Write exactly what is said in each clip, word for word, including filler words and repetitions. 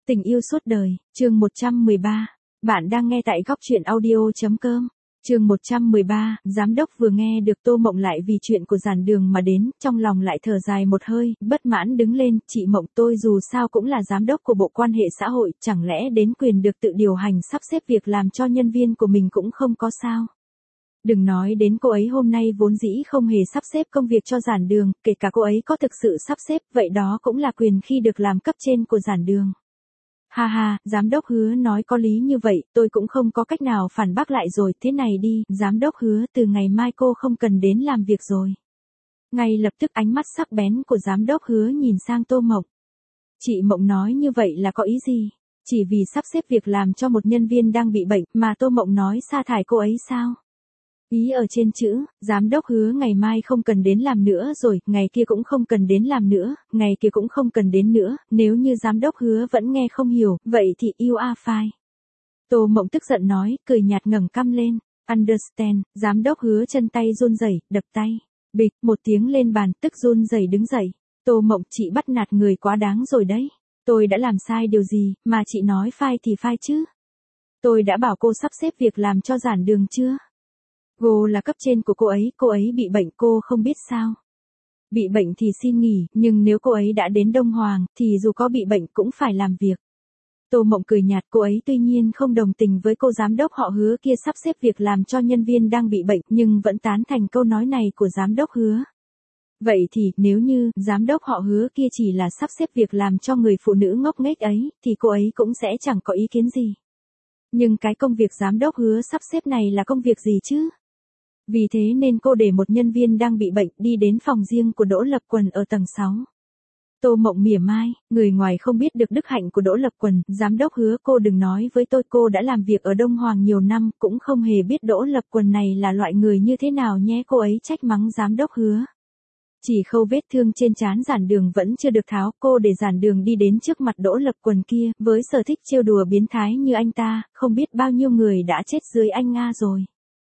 Tình yêu suốt đời, chương một trăm mười ba. Bạn đang nghe tại góc truyện audio.com. Chương một trăm mười ba, giám đốc vừa nghe được Tô Mộng lại vì chuyện của Giản Đường mà đến, trong lòng lại thở dài một hơi, bất mãn đứng lên, chị Mộng tôi dù sao cũng là giám đốc của Bộ Quan hệ xã hội, chẳng lẽ đến quyền được tự điều hành sắp xếp việc làm cho nhân viên của mình cũng không có sao. Đừng nói đến cô ấy hôm nay vốn dĩ không hề sắp xếp công việc cho Giản Đường, kể cả cô ấy có thực sự sắp xếp, vậy đó cũng là quyền khi được làm cấp trên của Giản Đường. Ha ha, giám đốc Hứa nói có lý như vậy, tôi cũng không có cách nào phản bác lại rồi, thế này đi, giám đốc Hứa từ ngày mai cô không cần đến làm việc rồi. Ngay lập tức ánh mắt sắc bén của giám đốc Hứa nhìn sang Tô Mộng. Chị Mộng nói như vậy là có ý gì? Chỉ vì sắp xếp việc làm cho một nhân viên đang bị bệnh mà Tô Mộng nói sa thải cô ấy sao? Ý ở trên chữ, giám đốc Hứa ngày mai không cần đến làm nữa rồi, ngày kia cũng không cần đến làm nữa, ngày kia cũng không cần đến nữa, nếu như giám đốc Hứa vẫn nghe không hiểu, vậy thì you are fine. Tô Mộng tức giận nói, cười nhạt ngẩng cằm lên, understand, giám đốc Hứa chân tay run rẩy, đập tay, bịch, một tiếng lên bàn, tức run rẩy đứng dậy. Tô Mộng, chị bắt nạt người quá đáng rồi đấy, tôi đã làm sai điều gì, mà chị nói phai thì phai chứ. Tôi đã bảo cô sắp xếp việc làm cho Giản Đường chưa? Cô là cấp trên của cô ấy, cô ấy bị bệnh cô không biết sao. Bị bệnh thì xin nghỉ, nhưng nếu cô ấy đã đến Đông Hoàng, thì dù có bị bệnh cũng phải làm việc. Tô Mộng cười nhạt, cô ấy tuy nhiên không đồng tình với cô giám đốc họ Hứa kia sắp xếp việc làm cho nhân viên đang bị bệnh, nhưng vẫn tán thành câu nói này của giám đốc Hứa. Vậy thì, nếu như, giám đốc họ Hứa kia chỉ là sắp xếp việc làm cho người phụ nữ ngốc nghếch ấy, thì cô ấy cũng sẽ chẳng có ý kiến gì. Nhưng cái công việc giám đốc Hứa sắp xếp này là công việc gì chứ? Vì thế nên cô để một nhân viên đang bị bệnh đi đến phòng riêng của Đỗ Lập Quần ở tầng sáu. Tô Mộng mỉa mai, người ngoài không biết được đức hạnh của Đỗ Lập Quần, giám đốc Hứa cô đừng nói với tôi cô đã làm việc ở Đông Hoàng nhiều năm, cũng không hề biết Đỗ Lập Quần này là loại người như thế nào nhé, cô ấy trách mắng giám đốc Hứa. Chỉ khâu vết thương trên trán Giản Đường vẫn chưa được tháo, cô để Giản Đường đi đến trước mặt Đỗ Lập Quần kia, với sở thích trêu đùa biến thái như anh ta, không biết bao nhiêu người đã chết dưới anh Nga rồi.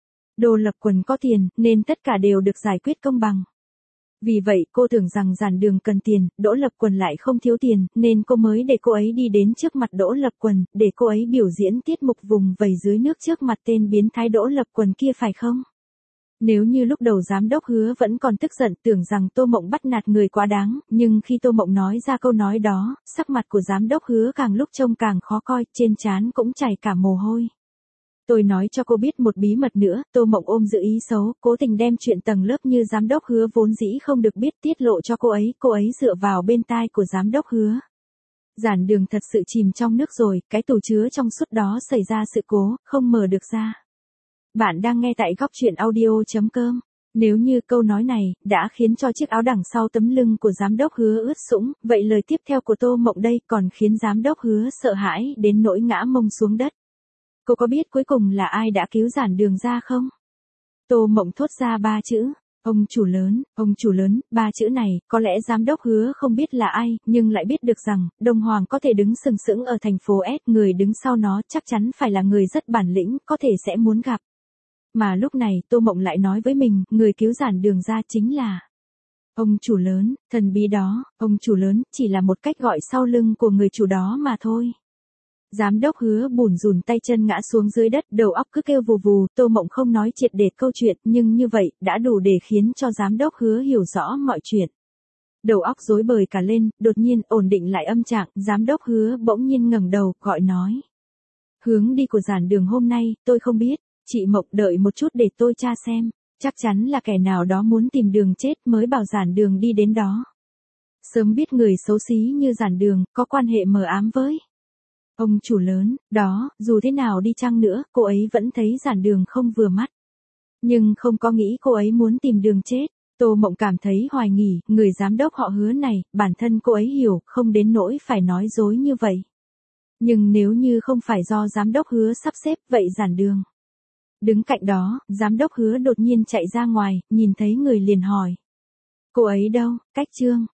Đỗ Lập Quần có tiền, nên tất cả đều được giải quyết công bằng. Vì vậy, cô tưởng rằng Giản Đường cần tiền, Đỗ Lập Quần lại không thiếu tiền, nên cô mới để cô ấy đi đến trước mặt Đỗ Lập Quần, để cô ấy biểu diễn tiết mục vùng vẫy dưới nước trước mặt tên biến thái Đỗ Lập Quần kia phải không? Nếu như lúc đầu giám đốc Hứa vẫn còn tức giận tưởng rằng Tô Mộng bắt nạt người quá đáng, nhưng khi Tô Mộng nói ra câu nói đó, sắc mặt của giám đốc Hứa càng lúc trông càng khó coi, trên trán cũng chảy cả mồ hôi. Tôi nói cho cô biết một bí mật nữa, Tô Mộng ôm dự ý xấu, cố tình đem chuyện tầng lớp như giám đốc Hứa vốn dĩ không được biết tiết lộ cho cô ấy, cô ấy dựa vào bên tai của giám đốc Hứa. Giản Đường thật sự chìm trong nước rồi, cái tủ chứa trong suốt đó xảy ra sự cố, không mở được ra. Bạn đang nghe tại góc truyện audio.com. Nếu như câu nói này đã khiến cho chiếc áo đằng sau tấm lưng của giám đốc Hứa ướt sũng, vậy lời tiếp theo của Tô Mộng đây còn khiến giám đốc Hứa sợ hãi đến nỗi ngã mông xuống đất. Cô có biết cuối cùng là ai đã cứu Giản Đường ra không? Tô Mộng thốt ra ba chữ, ông chủ lớn, ông chủ lớn, ba chữ này, có lẽ giám đốc Hứa không biết là ai, nhưng lại biết được rằng, Đông Hoàng có thể đứng sừng sững ở thành phố S, người đứng sau nó chắc chắn phải là người rất bản lĩnh, có thể sẽ muốn gặp. Mà lúc này, Tô Mộng lại nói với mình, người cứu Giản Đường ra chính là ông chủ lớn, thần bí đó, ông chủ lớn, chỉ là một cách gọi sau lưng của người chủ đó mà thôi. Giám đốc Hứa bủn rủn tay chân ngã xuống dưới đất, đầu óc cứ kêu vù vù, Tô Mộng không nói triệt để câu chuyện, nhưng như vậy, đã đủ để khiến cho giám đốc Hứa hiểu rõ mọi chuyện. Đầu óc rối bời cả lên, đột nhiên, ổn định lại âm trạng, giám đốc Hứa bỗng nhiên ngẩng đầu, gọi nói. Hướng đi của Giản Đường hôm nay, tôi không biết, chị Mộng đợi một chút để tôi tra xem, chắc chắn là kẻ nào đó muốn tìm đường chết mới bảo Giản Đường đi đến đó. Sớm biết người xấu xí như Giản Đường, có quan hệ mờ ám với ông chủ lớn, đó, dù thế nào đi chăng nữa, cô ấy vẫn thấy Giản Đường không vừa mắt. Nhưng không có nghĩ cô ấy muốn tìm đường chết. Tô Mộng cảm thấy hoài nghi, người giám đốc họ Hứa này, bản thân cô ấy hiểu, không đến nỗi phải nói dối như vậy. Nhưng nếu như không phải do giám đốc Hứa sắp xếp, vậy Giản Đường. Đứng cạnh đó, giám đốc Hứa đột nhiên chạy ra ngoài, nhìn thấy người liền hỏi. Cô ấy đâu, Cách Trương,